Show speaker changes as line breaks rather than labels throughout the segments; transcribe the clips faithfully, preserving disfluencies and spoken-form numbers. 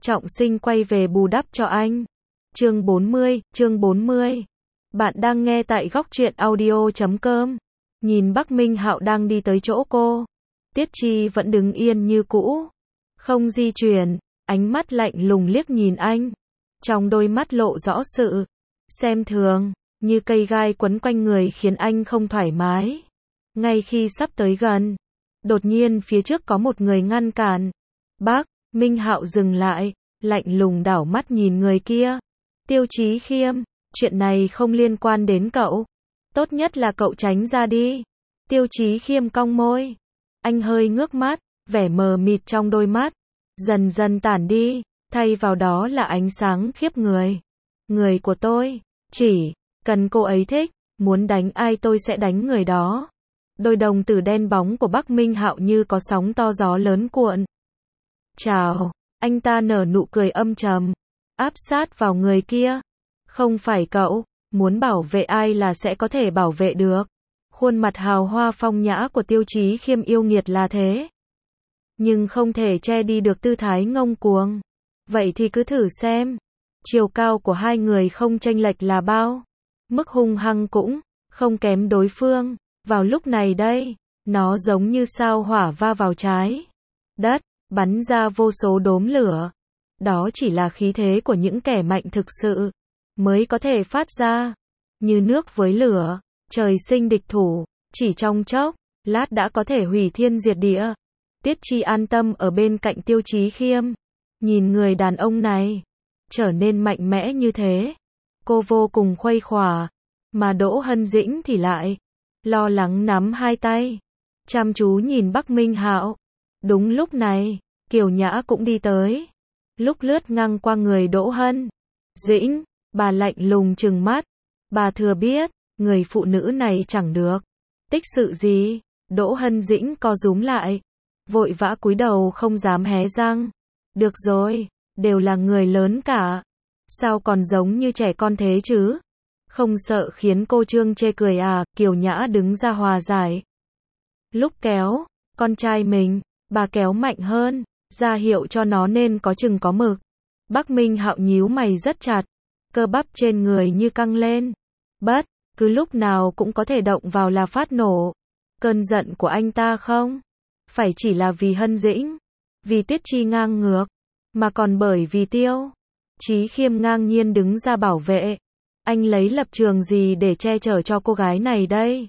Trọng Sinh quay về bù đắp cho anh. Chương bốn mươi, chương bốn mươi. Bạn đang nghe tại góc truyện audio chấm com. Nhìn Bắc Minh Hạo đang đi tới chỗ cô. Tiết Chi vẫn đứng yên như cũ. Không di chuyển, ánh mắt lạnh lùng liếc nhìn anh. Trong đôi mắt lộ rõ sự xem thường, như cây gai quấn quanh người khiến anh không thoải mái. Ngay khi sắp tới gần, đột nhiên phía trước có một người ngăn cản. Bác Minh Hạo dừng lại, lạnh lùng đảo mắt nhìn người kia. Tiêu Chí Khiêm, chuyện này không liên quan đến cậu. Tốt nhất là cậu tránh ra đi. Tiêu Chí Khiêm cong môi. Anh hơi ngước mắt, vẻ mờ mịt trong đôi mắt dần dần tản đi, thay vào đó là ánh sáng khiếp người. Người của tôi, chỉ cần cô ấy thích, muốn đánh ai tôi sẽ đánh người đó. Đôi đồng tử đen bóng của Bắc Minh Hạo như có sóng to gió lớn cuộn. Chào, anh ta nở nụ cười âm trầm, áp sát vào người kia. Không phải cậu, muốn bảo vệ ai là sẽ có thể bảo vệ được. Khuôn mặt hào hoa phong nhã của Tiêu Chí Khiêm yêu nghiệt là thế, nhưng không thể che đi được tư thái ngông cuồng. Vậy thì cứ thử xem. Chiều cao của hai người không chênh lệch là bao. Mức hung hăng cũng không kém đối phương. Vào lúc này đây, nó giống như sao hỏa va vào trái đất, bắn ra vô số đốm lửa. Đó chỉ là khí thế của những kẻ mạnh thực sự mới có thể phát ra. Như nước với lửa, trời sinh địch thủ, chỉ trong chốc lát đã có thể hủy thiên diệt địa. Tiết Chi an tâm ở bên cạnh Tiêu Chí Khiêm, nhìn người đàn ông này trở nên mạnh mẽ như thế, cô vô cùng khuây khỏa, mà Đỗ Hân Dĩnh thì lại lo lắng nắm hai tay, chăm chú nhìn Bắc Minh Hạo. Đúng lúc này, Kiều Nhã cũng đi tới. Lúc lướt ngang qua người Đỗ Hân Dĩnh, bà lạnh lùng trừng mắt. Bà thừa biết, người phụ nữ này chẳng được tích sự gì. Đỗ Hân Dĩnh co rúm lại, vội vã cúi đầu không dám hé răng. Được rồi, đều là người lớn cả, sao còn giống như trẻ con thế chứ? Không sợ khiến cô Trương chê cười à? Kiều Nhã đứng ra hòa giải. Lúc kéo con trai mình, bà kéo mạnh hơn, ra hiệu cho nó nên có chừng có mực. Bắc Minh Hạo nhíu mày rất chặt, cơ bắp trên người như căng lên. Bất cứ lúc nào cũng có thể động vào là phát nổ. Cơn giận của anh ta không phải chỉ là vì Hân Dĩnh, vì Tiết Chi ngang ngược, mà còn bởi vì Tiêu Chí Khiêm ngang nhiên đứng ra bảo vệ. Anh lấy lập trường gì để che chở cho cô gái này đây?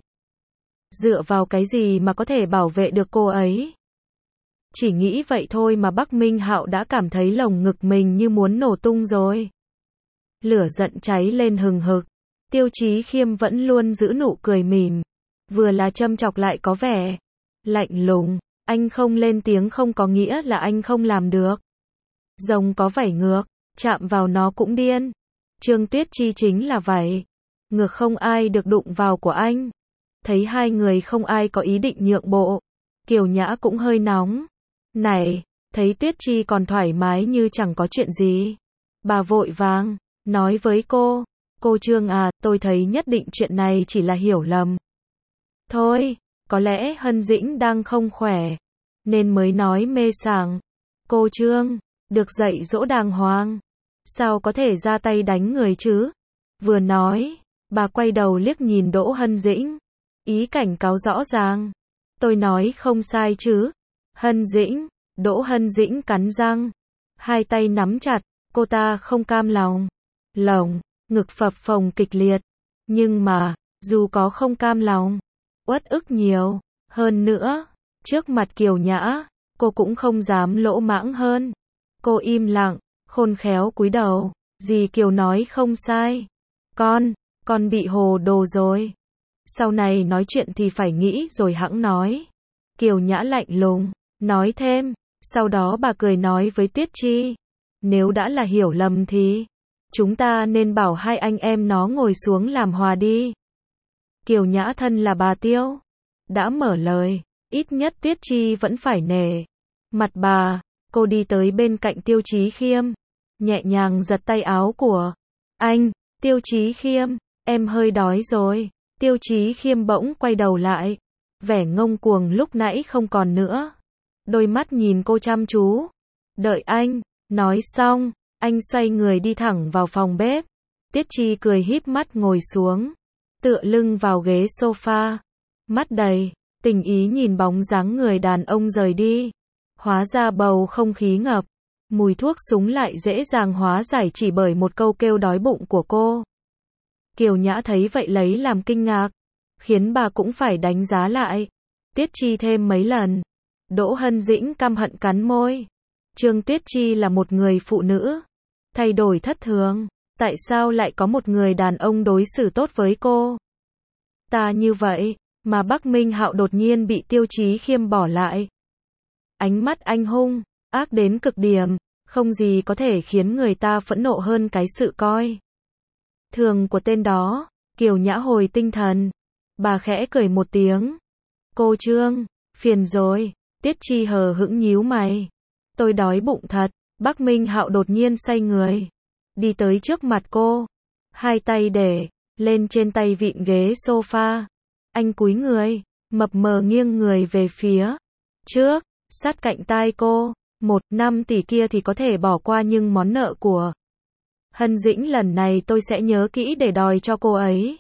Dựa vào cái gì mà có thể bảo vệ được cô ấy? Chỉ nghĩ vậy thôi mà Bắc Minh Hạo đã cảm thấy lồng ngực mình như muốn nổ tung rồi. Lửa giận cháy lên hừng hực. Tiêu Chí Khiêm vẫn luôn giữ nụ cười mỉm, vừa là châm chọc lại có vẻ lạnh lùng. Anh không lên tiếng không có nghĩa là anh không làm được. Rồng có vảy ngược, chạm vào nó cũng điên. Trương Tuyết Chi chính là vậy, ngược không ai được đụng vào của anh. Thấy hai người không ai có ý định nhượng bộ, Kiều Nhã cũng hơi nóng. Này, thấy Tuyết Chi còn thoải mái như chẳng có chuyện gì. Bà vội vàng nói với cô, cô Trương à, tôi thấy nhất định chuyện này chỉ là hiểu lầm thôi, có lẽ Hân Dĩnh đang không khỏe, nên mới nói mê sảng. Cô Trương, được dạy dỗ đàng hoàng, sao có thể ra tay đánh người chứ? Vừa nói, bà quay đầu liếc nhìn Đỗ Hân Dĩnh, ý cảnh cáo rõ ràng. Tôi nói không sai chứ? Hân Dĩnh, Đỗ Hân Dĩnh cắn răng, hai tay nắm chặt, cô ta không cam lòng. Lồng ngực phập phồng kịch liệt, nhưng mà, dù có không cam lòng, uất ức nhiều hơn nữa, trước mặt Kiều Nhã, cô cũng không dám lỗ mãng hơn. Cô im lặng, khôn khéo cúi đầu. Dì Kiều nói không sai. Con, con bị hồ đồ rồi. Sau này nói chuyện thì phải nghĩ rồi hẵng nói. Kiều Nhã lạnh lùng nói thêm. Sau đó bà cười nói với Tiết Chi, nếu đã là hiểu lầm thì chúng ta nên bảo hai anh em nó ngồi xuống làm hòa đi. Kiều Nhã thân là bà Tiêu, đã mở lời, ít nhất Tiết Chi vẫn phải nể mặt bà. Cô đi tới bên cạnh Tiêu Chí Khiêm, nhẹ nhàng giật tay áo của anh. Tiêu Chí Khiêm, em hơi đói rồi. Tiêu Chí Khiêm bỗng quay đầu lại, vẻ ngông cuồng lúc nãy không còn nữa. Đôi mắt nhìn cô chăm chú. Đợi anh, Nói xong, anh xoay người đi thẳng vào phòng bếp. Tiết Chi cười híp mắt ngồi xuống, tựa lưng vào ghế sofa, mắt đầy tình ý nhìn bóng dáng người đàn ông rời đi. Hóa ra bầu không khí ngập, mùi thuốc súng lại dễ dàng hóa giải chỉ bởi một câu kêu đói bụng của cô. Kiều Nhã thấy vậy lấy làm kinh ngạc, khiến bà cũng phải đánh giá lại. Tiết Chi thêm mấy lần. Đỗ Hân Dĩnh căm hận cắn môi. Trương Tiết Chi là một người phụ nữ, thay đổi thất thường, tại sao lại có một người đàn ông đối xử tốt với cô ta như vậy, mà Bắc Minh Hạo đột nhiên bị Tiêu Chí Khiêm bỏ lại. Ánh mắt anh hung, ác đến cực điểm, không gì có thể khiến người ta phẫn nộ hơn cái sự coi thường của tên đó. Kiều Nhã hồi tinh thần, bà khẽ cười một tiếng. Cô Trương, phiền rồi. Tiết Chi hờ hững nhíu mày. Tôi đói bụng thật. Bắc Minh Hạo đột nhiên xoay người, đi tới trước mặt cô, hai tay để lên trên tay vịn ghế sofa. Anh cúi người, mập mờ nghiêng người về phía trước, sát cạnh tai cô. Một năm tỷ kia thì có thể bỏ qua, nhưng món nợ của Hân Dĩnh lần này tôi sẽ nhớ kỹ để đòi cho cô ấy.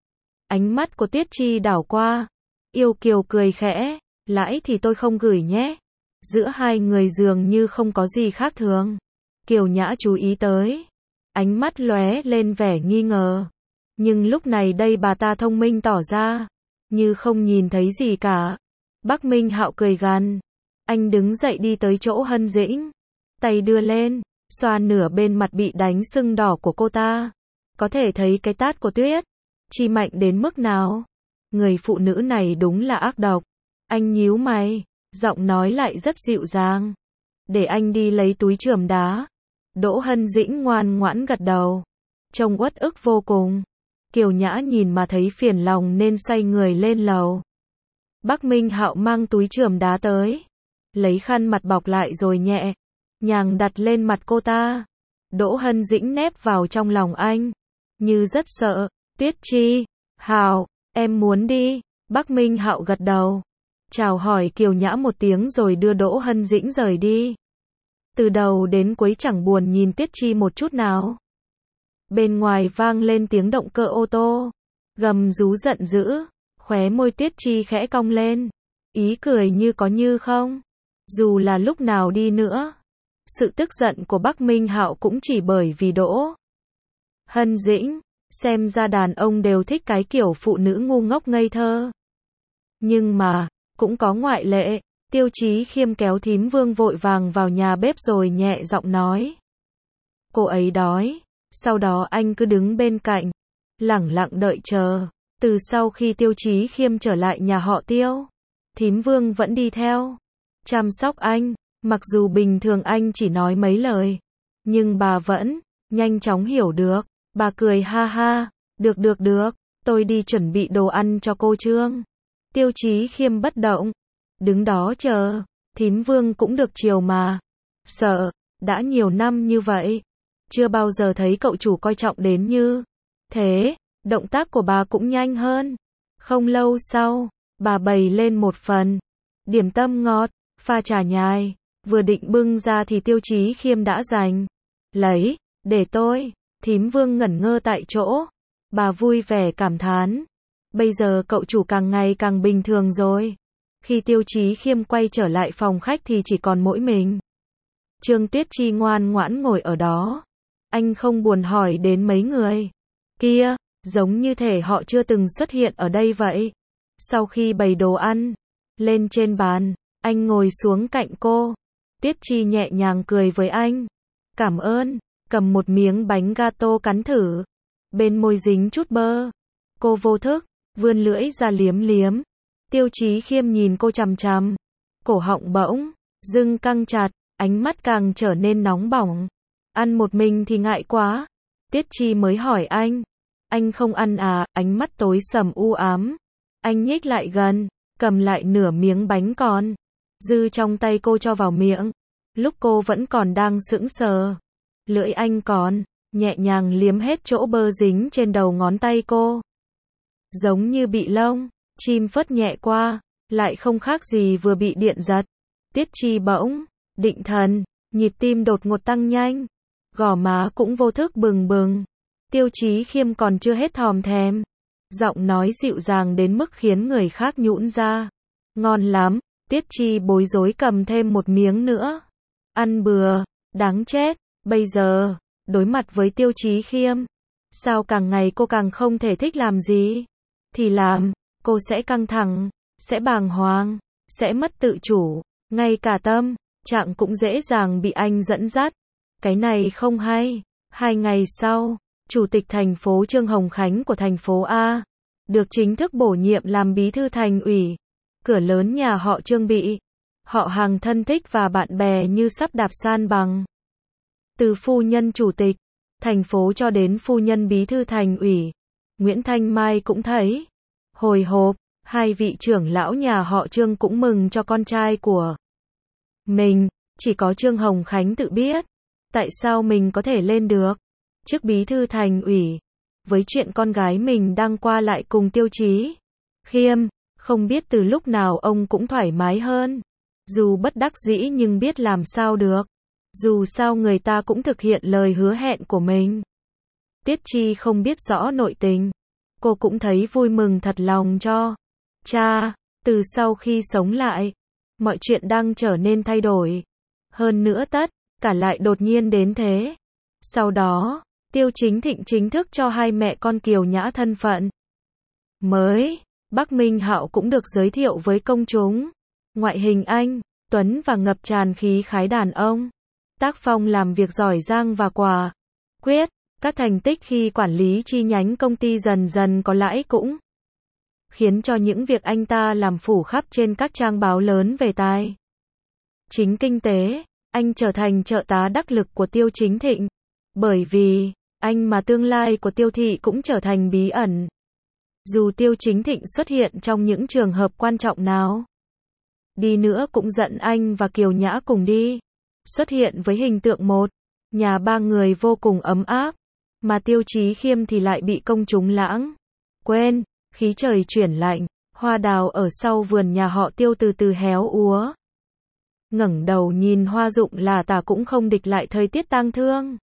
Ánh mắt của Tiết Chi đảo qua, yêu kiều cười khẽ. Lãi thì tôi không gửi nhé. Giữa hai người dường như không có gì khác thường. Kiều Nhã chú ý tới, ánh mắt lóe lên vẻ nghi ngờ. Nhưng lúc này đây bà ta thông minh tỏ ra như không nhìn thấy gì cả. Bắc Minh Hạo cười gằn. Anh đứng dậy đi tới chỗ Hân Dĩnh, tay đưa lên, xoa nửa bên mặt bị đánh sưng đỏ của cô ta. Có thể thấy cái tát của Tuyết Chi mạnh đến mức nào. Người phụ nữ này đúng là ác độc. Anh nhíu mày, giọng nói lại rất dịu dàng. Để anh đi lấy túi chườm đá. Đỗ Hân Dĩnh ngoan ngoãn gật đầu, trông uất ức vô cùng. Kiều Nhã nhìn mà thấy phiền lòng nên xoay người lên lầu. Bắc Minh Hạo mang túi chườm đá tới, lấy khăn mặt bọc lại rồi nhẹ nhàng đặt lên mặt cô ta. Đỗ Hân Dĩnh nép vào trong lòng anh, như rất sợ. Tiết Chi, Hạo, em muốn đi. Bắc Minh Hạo gật đầu, chào hỏi Kiều Nhã một tiếng rồi đưa Đỗ Hân Dĩnh rời đi. Từ đầu đến cuối chẳng buồn nhìn Tiết Chi một chút nào. Bên ngoài vang lên tiếng động cơ ô tô, gầm rú giận dữ, khóe môi Tiết Chi khẽ cong lên, ý cười như có như không. Dù là lúc nào đi nữa, sự tức giận của Bắc Minh Hạo cũng chỉ bởi vì Đỗ Hân Dĩnh. Xem ra đàn ông đều thích cái kiểu phụ nữ ngu ngốc ngây thơ. Nhưng mà, cũng có ngoại lệ. Tiêu Chí Khiêm kéo Thím Vương vội vàng vào nhà bếp rồi nhẹ giọng nói. Cô ấy đói. Sau đó anh cứ đứng bên cạnh, lẳng lặng đợi chờ. Từ sau khi Tiêu Chí Khiêm trở lại nhà họ Tiêu, Thím Vương vẫn đi theo, chăm sóc anh. Mặc dù bình thường anh chỉ nói mấy lời, nhưng bà vẫn nhanh chóng hiểu được. Bà cười ha ha. Được được được, tôi đi chuẩn bị đồ ăn cho cô Trương. Tiêu Chí Khiêm bất động, đứng đó chờ. Thím Vương cũng được chiều mà. Sợ, đã nhiều năm như vậy, chưa bao giờ thấy cậu chủ coi trọng đến như thế. Động tác của bà cũng nhanh hơn. Không lâu sau, bà bày lên một phần điểm tâm ngọt, pha trà nhài. Vừa định bưng ra thì Tiêu Chí Khiêm đã giành lấy. Để tôi. Thím Vương ngẩn ngơ tại chỗ. Bà vui vẻ cảm thán. Bây giờ cậu chủ càng ngày càng bình thường rồi. Khi Tiêu Chí Khiêm quay trở lại phòng khách thì chỉ còn mỗi mình. Trương Tiết Chi ngoan ngoãn ngồi ở đó. Anh không buồn hỏi đến mấy người kia, giống như thể họ chưa từng xuất hiện ở đây vậy. Sau khi bày đồ ăn lên trên bàn, anh ngồi xuống cạnh cô. Tiết Chi nhẹ nhàng cười với anh. Cảm ơn. Cầm một miếng bánh gato cắn thử. Bên môi dính chút bơ. Cô vô thức vươn lưỡi ra liếm liếm. Tiêu Chí Khiêm nhìn cô chằm chằm. Cổ họng bỗng dưng căng chặt, ánh mắt càng trở nên nóng bỏng. Ăn một mình thì ngại quá. Tiết Chi mới hỏi anh. Anh không ăn à? Ánh mắt tối sầm u ám. Anh nhích lại gần, cầm lại nửa miếng bánh còn dư trong tay cô cho vào miệng. Lúc cô vẫn còn đang sững sờ, lưỡi anh còn nhẹ nhàng liếm hết chỗ bơ dính trên đầu ngón tay cô. Giống như bị lông chim phất nhẹ qua, lại không khác gì vừa bị điện giật. Tiết Chi bỗng định thần, Nhịp tim đột ngột tăng nhanh, gò má cũng vô thức bừng bừng. Tiêu Chí Khiêm còn chưa hết thòm thèm. Giọng nói dịu dàng đến mức khiến người khác nhũn ra. Ngon lắm, Tiết Chi bối rối cầm thêm một miếng nữa. Ăn bừa, đáng chết, bây giờ, đối mặt với Tiêu Chí Khiêm. Sao càng ngày cô càng không thể thích làm gì? Thì làm, cô sẽ căng thẳng, sẽ bàng hoàng, sẽ mất tự chủ, ngay cả tâm trạng cũng dễ dàng bị anh dẫn dắt. Cái này không hay. Hai ngày sau, Chủ tịch thành phố Trương Hồng Khánh của thành phố A được chính thức bổ nhiệm làm bí thư thành ủy. Cửa lớn nhà họ Trương bị họ hàng thân thích và bạn bè như sắp đạp san bằng. Từ phu nhân chủ tịch thành phố cho đến phu nhân bí thư thành ủy, Nguyễn Thanh Mai cũng thấy hồi hộp. Hai vị trưởng lão nhà họ Trương cũng mừng cho con trai của mình. Chỉ có Trương Hồng Khánh tự biết tại sao mình có thể lên được chức bí thư thành ủy. Với chuyện con gái mình đang qua lại cùng Tiêu Chí Khiêm, không biết từ lúc nào ông cũng thoải mái hơn. Dù bất đắc dĩ nhưng biết làm sao được. Dù sao người ta cũng thực hiện lời hứa hẹn của mình. Tiết Chi không biết rõ nội tình. Cô cũng thấy vui mừng thật lòng cho cha. Từ sau khi sống lại, mọi chuyện đang trở nên thay đổi. Hơn nữa tất cả lại đột nhiên đến thế. Sau đó, Tiêu Chính Thịnh chính thức cho hai mẹ con Kiều Nhã thân phận mới. Bắc Minh Hạo cũng được giới thiệu với công chúng. Ngoại hình anh tuấn và ngập tràn khí khái đàn ông. Tác phong làm việc giỏi giang và quả quyết. Các thành tích khi quản lý chi nhánh công ty dần dần có lãi cũng khiến cho những việc anh ta làm phủ khắp trên các trang báo lớn về tài chính kinh tế. Anh trở thành trợ tá đắc lực của Tiêu Chính Thịnh. Bởi vì anh mà tương lai của Tiêu thị cũng trở thành bí ẩn. Dù Tiêu Chính Thịnh xuất hiện trong những trường hợp quan trọng nào đi nữa cũng dẫn anh và Kiều Nhã cùng đi. Xuất hiện với hình tượng một nhà ba người vô cùng ấm áp. Mà Tiêu Chí Khiêm thì lại bị công chúng lãng quên. Khí trời chuyển lạnh, hoa đào ở sau vườn nhà họ Tiêu từ từ héo úa. Ngẩng đầu nhìn hoa rụng là tà cũng không địch lại thời tiết tang thương.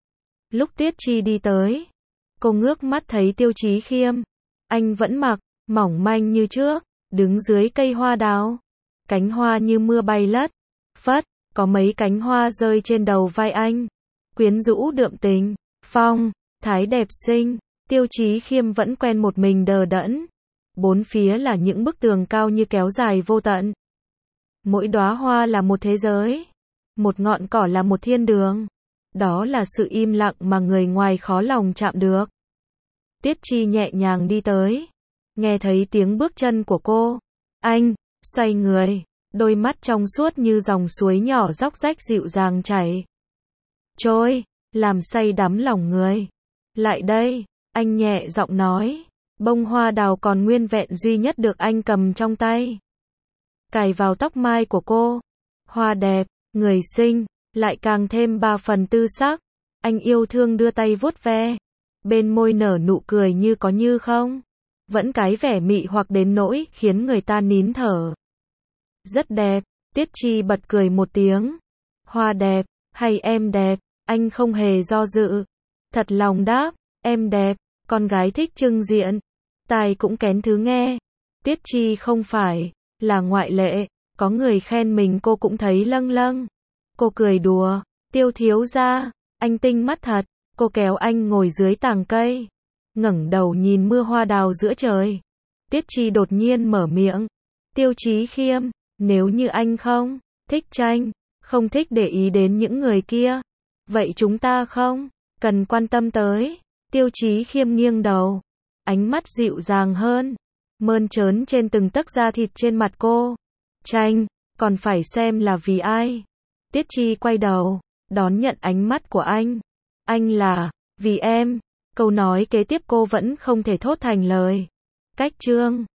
Lúc Tiết Chi đi tới, cô ngước mắt thấy Tiêu Chí Khiêm. Anh vẫn mặc mỏng manh như trước, đứng dưới cây hoa đào. Cánh hoa như mưa bay lất phất, có mấy cánh hoa rơi trên đầu vai anh. Quyến rũ đượm tình, phong thái đẹp xinh. Tiêu Chí Khiêm vẫn quen một mình đờ đẫn. Bốn phía là những bức tường cao như kéo dài vô tận. Mỗi đóa hoa là một thế giới. Một ngọn cỏ là một thiên đường. Đó là sự im lặng mà người ngoài khó lòng chạm được. Tiết Chi nhẹ nhàng đi tới. Nghe thấy tiếng bước chân của cô. Anh xoay người. Đôi mắt trong suốt như dòng suối nhỏ róc rách dịu dàng chảy trôi, làm say đắm lòng người. Lại đây. Anh nhẹ giọng nói. Bông hoa đào còn nguyên vẹn duy nhất được anh cầm trong tay. Cài vào tóc mai của cô. Hoa đẹp, người xinh, lại càng thêm ba phần tư sắc. Anh yêu thương đưa tay vuốt ve. Bên môi nở nụ cười như có như không. Vẫn cái vẻ mị hoặc đến nỗi khiến người ta nín thở. Rất đẹp. Tiết Chi bật cười một tiếng. Hoa đẹp, hay em đẹp? Anh không hề do dự. Thật lòng đáp. Em đẹp. Con gái thích trưng diện. Tai cũng kén thứ nghe. Tiết Chi không phải là ngoại lệ. Có người khen mình cô cũng thấy lâng lâng. Cô cười đùa. Tiêu thiếu gia, anh tinh mắt thật. Cô kéo anh ngồi dưới tàng cây. Ngẩng đầu nhìn mưa hoa đào giữa trời. Tiết Chi đột nhiên mở miệng. Tiêu Chí Khiêm, nếu như anh không thích tranh, không thích để ý đến những người kia, vậy chúng ta không cần quan tâm tới. Tiêu Chí Khiêm nghiêng đầu. Ánh mắt dịu dàng hơn. Mơn trớn trên từng tấc da thịt trên mặt cô. Tranh, còn phải xem là vì ai. Tiết Chi quay đầu, đón nhận ánh mắt của anh. Anh là, vì em. Câu nói kế tiếp cô vẫn không thể thốt thành lời. Cách chương